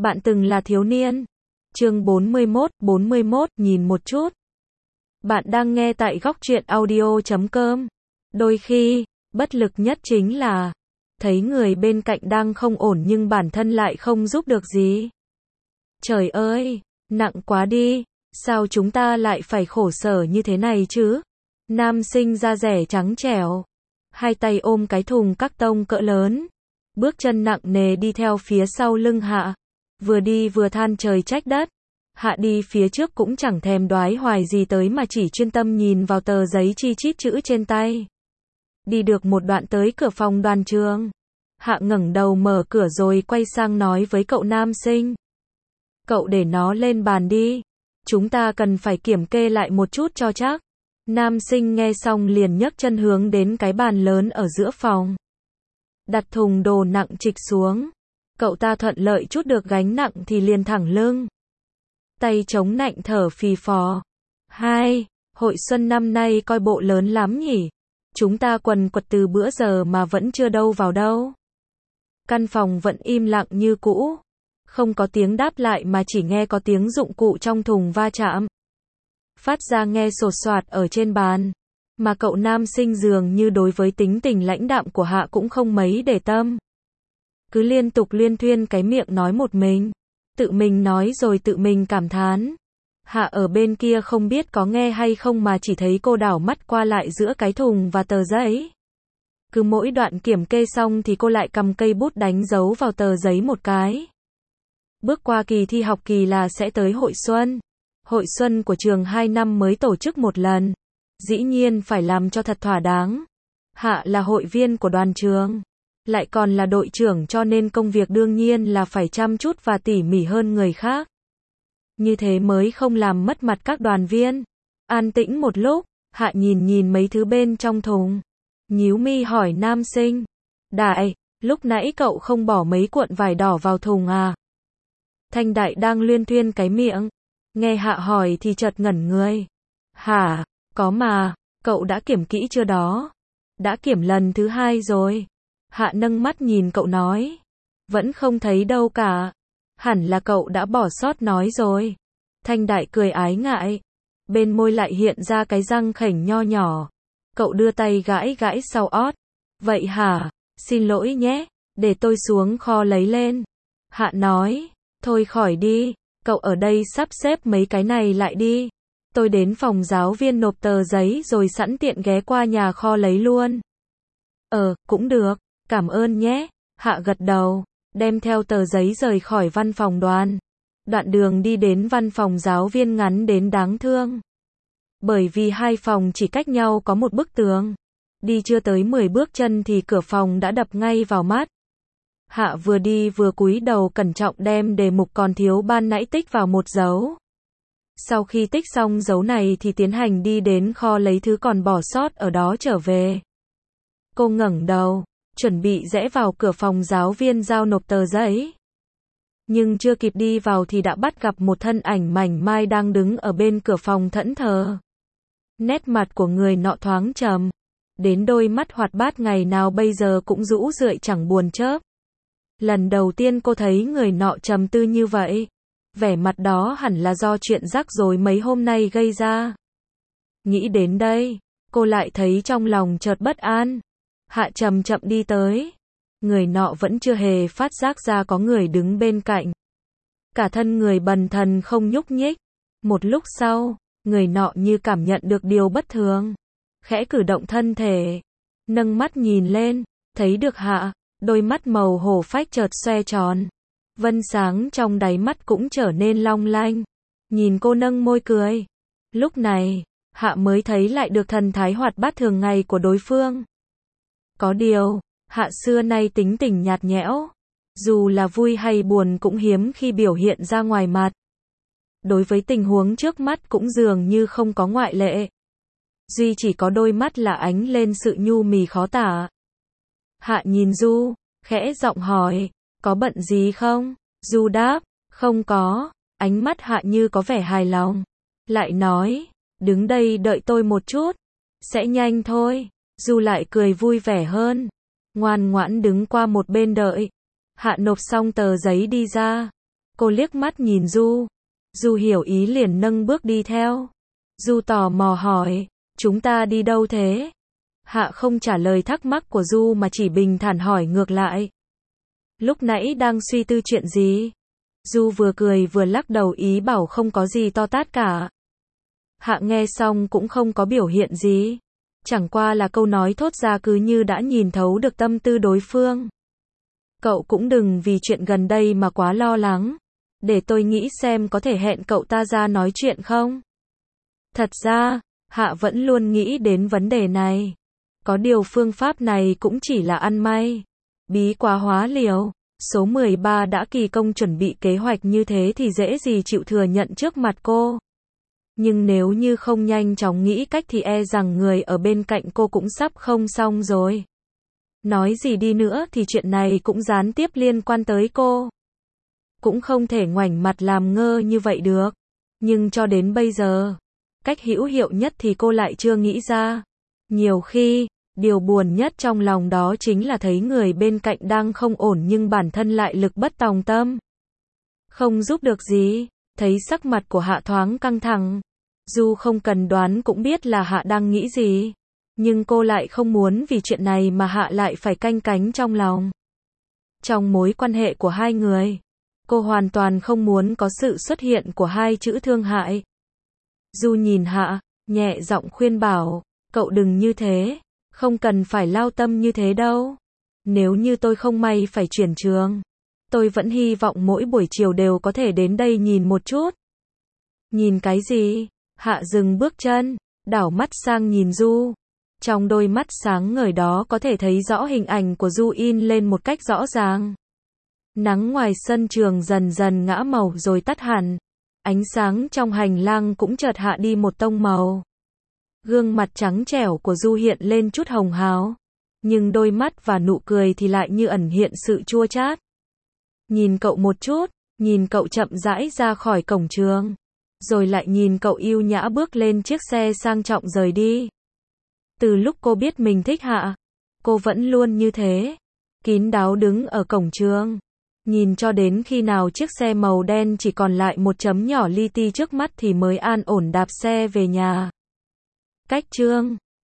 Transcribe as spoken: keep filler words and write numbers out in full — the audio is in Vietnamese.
Bạn từng là thiếu niên. Chương bốn mươi mốt, bốn mươi mốt, nhìn một chút. Bạn đang nghe tại góc truyện audio chấm com. Đôi khi, bất lực nhất chính là thấy người bên cạnh đang không ổn nhưng bản thân lại không giúp được gì. Trời ơi, nặng quá đi, sao chúng ta lại phải khổ sở như thế này chứ? Nam sinh da rẻ trắng trẻo, hai tay ôm cái thùng các tông cỡ lớn, bước chân nặng nề đi theo phía sau lưng Hạ, vừa đi vừa than trời trách đất. Hạ đi phía trước cũng chẳng thèm đoái hoài gì tới mà chỉ chuyên tâm nhìn vào tờ giấy chi chít chữ trên tay. Đi được một đoạn tới cửa phòng đoàn trường, Hạ ngẩng đầu mở cửa rồi quay sang nói với cậu nam sinh. Cậu để nó lên bàn đi, chúng ta cần phải kiểm kê lại một chút cho chắc. Nam sinh nghe xong liền nhấc chân hướng đến cái bàn lớn ở giữa phòng. Đặt thùng đồ nặng trịch xuống. Cậu ta thuận lợi chút được gánh nặng thì liền thẳng lưng. Tay chống nạnh thở phì phò. Hai, hội xuân năm nay coi bộ lớn lắm nhỉ. Chúng ta quần quật từ bữa giờ mà vẫn chưa đâu vào đâu. Căn phòng vẫn im lặng như cũ. Không có tiếng đáp lại mà chỉ nghe có tiếng dụng cụ trong thùng va chạm. Phát ra nghe sột soạt ở trên bàn. Mà cậu nam sinh dường như đối với tính tình lãnh đạm của Hạ cũng không mấy để tâm. Cứ liên tục liên thuyên cái miệng nói một mình. Tự mình nói rồi tự mình cảm thán. Hạ ở bên kia không biết có nghe hay không mà chỉ thấy cô đảo mắt qua lại giữa cái thùng và tờ giấy. Cứ mỗi đoạn kiểm kê xong thì cô lại cầm cây bút đánh dấu vào tờ giấy một cái. Bước qua kỳ thi học kỳ là sẽ tới hội xuân. Hội xuân của trường hai năm mới tổ chức một lần. Dĩ nhiên phải làm cho thật thỏa đáng. Hạ là hội viên của đoàn trường, lại còn là đội trưởng cho nên công việc đương nhiên là phải chăm chút và tỉ mỉ hơn người khác. Như thế mới không làm mất mặt các đoàn viên. An tĩnh một lúc, Hạ nhìn nhìn mấy thứ bên trong thùng. Nhíu mi hỏi nam sinh. Đại, lúc nãy cậu không bỏ mấy cuộn vải đỏ vào thùng à? Thanh Đại đang luyên thuyên cái miệng. Nghe Hạ hỏi thì chợt ngẩn người. Hả, có mà, cậu đã kiểm kỹ chưa đó? Đã kiểm lần thứ hai rồi. Hạ nâng mắt nhìn cậu nói. Vẫn không thấy đâu cả. Hẳn là cậu đã bỏ sót nói rồi. Thanh Đại cười ái ngại. Bên môi lại hiện ra cái răng khểnh nho nhỏ. Cậu đưa tay gãi gãi sau ót. Vậy hả, xin lỗi nhé, để tôi xuống kho lấy lên. Hạ nói, thôi khỏi đi, cậu ở đây sắp xếp mấy cái này lại đi. Tôi đến phòng giáo viên nộp tờ giấy rồi sẵn tiện ghé qua nhà kho lấy luôn. Ờ, cũng được, cảm ơn nhé. Hạ gật đầu, đem theo tờ giấy rời khỏi văn phòng đoàn. Đoạn đường đi đến văn phòng giáo viên ngắn đến đáng thương. Bởi vì hai phòng chỉ cách nhau có một bức tường. Đi chưa tới mười bước chân thì cửa phòng đã đập ngay vào mắt. Hạ vừa đi vừa cúi đầu cẩn trọng đem đề mục còn thiếu ban nãy tích vào một dấu. Sau khi tích xong dấu này thì tiến hành đi đến kho lấy thứ còn bỏ sót ở đó trở về. Cô ngẩng đầu, chuẩn bị rẽ vào cửa phòng giáo viên giao nộp tờ giấy. Nhưng chưa kịp đi vào thì đã bắt gặp một thân ảnh mảnh mai đang đứng ở bên cửa phòng thẫn thờ. Nét mặt của người nọ thoáng trầm, đến đôi mắt hoạt bát ngày nào bây giờ cũng rũ rượi chẳng buồn chớp. Lần đầu tiên cô thấy người nọ trầm tư như vậy. Vẻ mặt đó hẳn là do chuyện rắc rối mấy hôm nay gây ra. Nghĩ đến đây, cô lại thấy trong lòng chợt bất an. Hạ chậm chậm đi tới. Người nọ vẫn chưa hề phát giác ra có người đứng bên cạnh. Cả thân người bần thần không nhúc nhích. Một lúc sau, người nọ như cảm nhận được điều bất thường. Khẽ cử động thân thể. Nâng mắt nhìn lên, thấy được Hạ, đôi mắt màu hổ phách chợt xoe tròn. Vân sáng trong đáy mắt cũng trở nên long lanh. Nhìn cô nâng môi cười. Lúc này, Hạ mới thấy lại được thần thái hoạt bát thường ngày của đối phương. Có điều, Hạ xưa nay tính tình nhạt nhẽo. Dù là vui hay buồn cũng hiếm khi biểu hiện ra ngoài mặt. Đối với tình huống trước mắt cũng dường như không có ngoại lệ. Duy chỉ có đôi mắt là ánh lên sự nhu mì khó tả. Hạ nhìn Du, khẽ giọng hỏi. Có bận gì không? Du đáp, không có. Ánh mắt Hạ như có vẻ hài lòng. Lại nói, đứng đây đợi tôi một chút. Sẽ nhanh thôi. Du lại cười vui vẻ hơn. Ngoan ngoãn đứng qua một bên đợi. Hạ nộp xong tờ giấy đi ra. Cô liếc mắt nhìn Du. Du hiểu ý liền nâng bước đi theo. Du tò mò hỏi, chúng ta đi đâu thế? Hạ không trả lời thắc mắc của Du mà chỉ bình thản hỏi ngược lại. Lúc nãy đang suy tư chuyện gì? Du vừa cười vừa lắc đầu ý bảo không có gì to tát cả. Hạ nghe xong cũng không có biểu hiện gì. Chẳng qua là câu nói thốt ra cứ như đã nhìn thấu được tâm tư đối phương. Cậu cũng đừng vì chuyện gần đây mà quá lo lắng. Để tôi nghĩ xem có thể hẹn cậu ta ra nói chuyện không? Thật ra, Hạ vẫn luôn nghĩ đến vấn đề này. Có điều phương pháp này cũng chỉ là ăn may. Bí quá hóa liều. Số mười ba đã kỳ công chuẩn bị kế hoạch như thế thì dễ gì chịu thừa nhận trước mặt cô. Nhưng nếu như không nhanh chóng nghĩ cách thì e rằng người ở bên cạnh cô cũng sắp không xong rồi. Nói gì đi nữa thì chuyện này cũng gián tiếp liên quan tới cô. Cũng không thể ngoảnh mặt làm ngơ như vậy được. Nhưng cho đến bây giờ, cách hữu hiệu nhất thì cô lại chưa nghĩ ra. Nhiều khi, điều buồn nhất trong lòng đó chính là thấy người bên cạnh đang không ổn nhưng bản thân lại lực bất tòng tâm. Không giúp được gì, thấy sắc mặt của Hạ thoáng căng thẳng. Du không cần đoán cũng biết là Hạ đang nghĩ gì. Nhưng cô lại không muốn vì chuyện này mà Hạ lại phải canh cánh trong lòng. Trong mối quan hệ của hai người, cô hoàn toàn không muốn có sự xuất hiện của hai chữ thương hại. Du nhìn Hạ, nhẹ giọng khuyên bảo, cậu đừng như thế, không cần phải lao tâm như thế đâu. Nếu như tôi không may phải chuyển trường, tôi vẫn hy vọng mỗi buổi chiều đều có thể đến đây nhìn một chút. Nhìn cái gì? Hạ dừng bước chân, đảo mắt sang nhìn Du. Trong đôi mắt sáng ngời đó có thể thấy rõ hình ảnh của Du in lên một cách rõ ràng. Nắng ngoài sân trường dần dần ngã màu rồi tắt hẳn. Ánh sáng trong hành lang cũng chợt hạ đi một tông màu. Gương mặt trắng trẻo của Du hiện lên chút hồng hào. Nhưng đôi mắt và nụ cười thì lại như ẩn hiện sự chua chát. Nhìn cậu một chút, nhìn cậu chậm rãi ra khỏi cổng trường. Rồi lại nhìn cậu yêu nhã bước lên chiếc xe sang trọng rời đi. Từ lúc cô biết mình thích Hạ, cô vẫn luôn như thế. Kín đáo đứng ở cổng trường. Nhìn cho đến khi nào chiếc xe màu đen chỉ còn lại một chấm nhỏ li ti trước mắt thì mới an ổn đạp xe về nhà. Cách chương